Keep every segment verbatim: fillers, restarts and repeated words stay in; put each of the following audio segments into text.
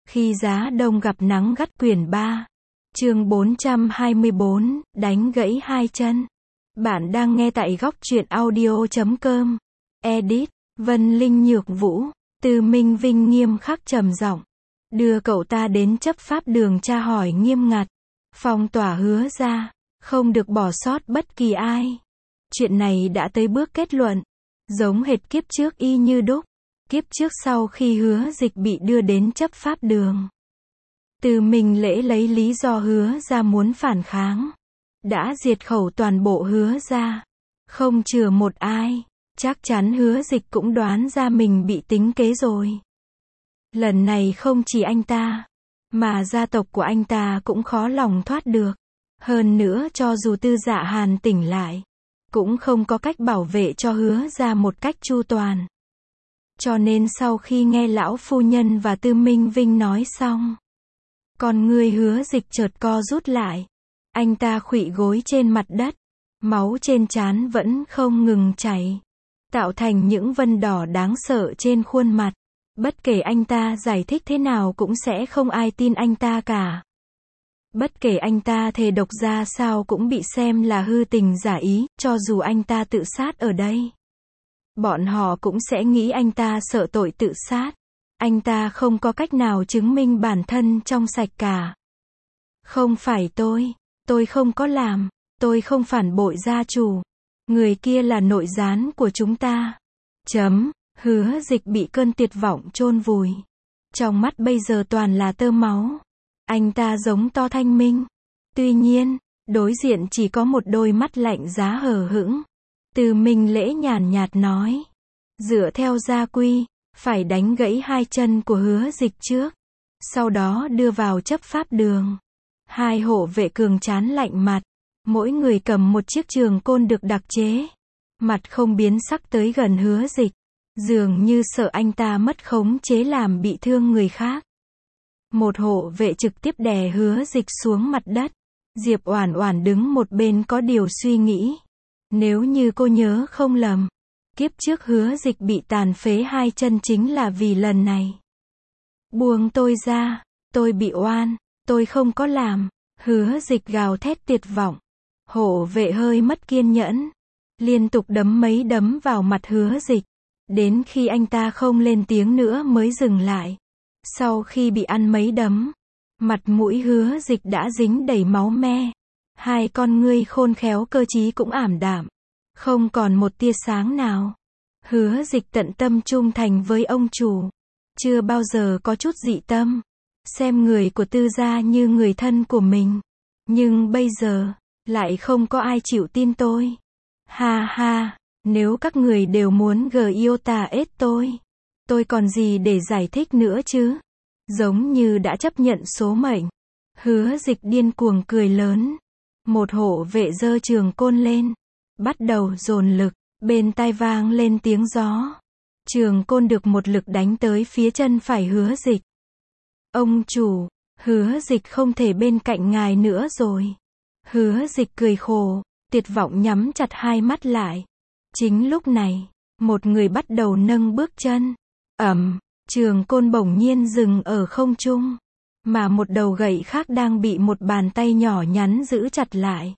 Khi giá đông gặp nắng gắt quyển ba. Chương bốn trăm hai mươi bốn, đánh gãy hai chân. Bạn đang nghe tại góc truyện audio chấm com. Edit, Vân Linh Nhược Vũ, Từ Minh Vinh nghiêm khắc trầm giọng. Đưa cậu ta đến chấp pháp đường tra hỏi nghiêm ngặt. Phong tỏa hứa ra, không được bỏ sót bất kỳ ai. Chuyện này đã tới bước kết luận. Giống hệt kiếp trước y như đúc. Kiếp trước sau khi hứa dịch bị đưa đến chấp pháp đường. Từ Minh Lễ lấy lý do hứa ra muốn phản kháng. Đã diệt khẩu toàn bộ hứa ra. Không chừa một ai. Chắc chắn hứa dịch cũng đoán ra mình bị tính kế rồi. Lần này không chỉ anh ta, mà gia tộc của anh ta cũng khó lòng thoát được. Hơn nữa cho dù Tư Dạ Hàn tỉnh lại, cũng không có cách bảo vệ cho hứa ra một cách chu toàn. Cho nên sau khi nghe lão phu nhân và Tư Minh Vinh nói xong, con người hứa dịch chợt co rút lại. Anh ta khuỵu gối trên mặt đất, máu trên trán vẫn không ngừng chảy, tạo thành những vân đỏ đáng sợ trên khuôn mặt. Bất kể anh ta giải thích thế nào cũng sẽ không ai tin anh ta cả. Bất kể anh ta thề độc ra sao cũng bị xem là hư tình giả ý, cho dù anh ta tự sát ở đây. Bọn họ cũng sẽ nghĩ anh ta sợ tội tự sát. Anh ta không có cách nào chứng minh bản thân trong sạch cả. Không phải tôi, tôi không có làm, tôi không phản bội gia chủ. Người kia là nội gián của chúng ta. Chấm, hứa dịch bị cơn tuyệt vọng chôn vùi. Trong mắt bây giờ toàn là tơ máu. Anh ta giống to thanh minh. Tuy nhiên, đối diện chỉ có một đôi mắt lạnh giá hờ hững. Từ Minh Lễ nhàn nhạt nói. Dựa theo gia quy, phải đánh gãy hai chân của hứa dịch trước. Sau đó đưa vào chấp pháp đường. Hai hộ vệ cường trán lạnh mặt. Mỗi người cầm một chiếc trường côn được đặc chế. Mặt không biến sắc tới gần hứa dịch. Dường như sợ anh ta mất khống chế làm bị thương người khác. Một hộ vệ trực tiếp đè hứa dịch xuống mặt đất. Diệp Oản Oản đứng một bên có điều suy nghĩ. Nếu như cô nhớ không lầm, kiếp trước hứa dịch bị tàn phế hai chân chính là vì lần này. Buông tôi ra, tôi bị oan, tôi không có làm. Hứa dịch gào thét tuyệt vọng. Hộ vệ hơi mất kiên nhẫn, liên tục đấm mấy đấm vào mặt hứa dịch. Đến khi anh ta không lên tiếng nữa mới dừng lại. Sau khi bị ăn mấy đấm, mặt mũi hứa dịch đã dính đầy máu me. Hai con ngươi khôn khéo cơ trí cũng ảm đạm. Không còn một tia sáng nào. Hứa dịch tận tâm trung thành với ông chủ. Chưa bao giờ có chút dị tâm. Xem người của Tư gia như người thân của mình. Nhưng bây giờ, lại không có ai chịu tin tôi. Ha ha, nếu các người đều muốn giota ết tôi, tôi còn gì để giải thích nữa chứ? Giống như đã chấp nhận số mệnh. Hứa dịch điên cuồng cười lớn. Một hộ vệ giơ trường côn lên. Bắt đầu dồn lực. Bên tai vang lên tiếng gió. Trường côn được một lực đánh tới phía chân phải hứa dịch. Ông chủ, hứa dịch không thể bên cạnh ngài nữa rồi. Hứa dịch cười khổ, tuyệt vọng nhắm chặt hai mắt lại. Chính lúc này, một người bắt đầu nâng bước chân. Ầm, trường côn bỗng nhiên dừng ở không trung. Mà một đầu gậy khác đang bị một bàn tay nhỏ nhắn giữ chặt lại.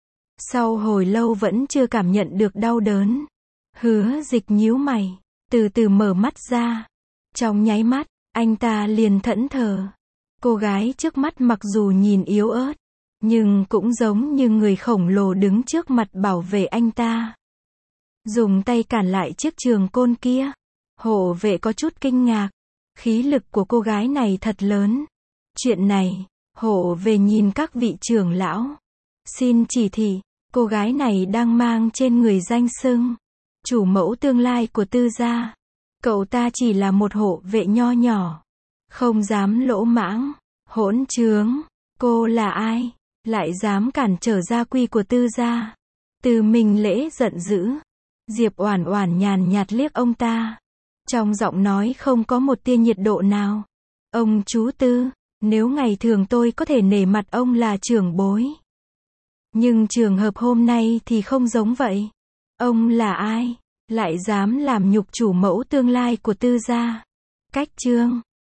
Sau hồi lâu vẫn chưa cảm nhận được đau đớn. Hứa dịch nhíu mày, từ từ mở mắt ra. Trong nháy mắt, anh ta liền thẫn thờ. Cô gái trước mắt mặc dù nhìn yếu ớt, nhưng cũng giống như người khổng lồ đứng trước mặt bảo vệ anh ta. Dùng tay cản lại chiếc trường côn kia. Hộ vệ có chút kinh ngạc. Khí lực của cô gái này thật lớn. Chuyện này, hộ vệ nhìn các vị trưởng lão. Xin chỉ thị, cô gái này đang mang trên người danh xưng chủ mẫu tương lai của Tư gia. Cậu ta chỉ là một hộ vệ nho nhỏ. Không dám lỗ mãng. Hỗn trướng. Cô là ai? Lại dám cản trở gia quy của Tư gia. Từ Minh Lễ giận dữ. Diệp Oản Oản nhàn nhạt liếc ông ta. Trong giọng nói không có một tia nhiệt độ nào. Ông chú Tư, nếu ngày thường tôi có thể nể mặt ông là trưởng bối. Nhưng trường hợp hôm nay thì không giống vậy. Ông là ai? Lại dám làm nhục chủ mẫu tương lai của Tư gia. Cách chương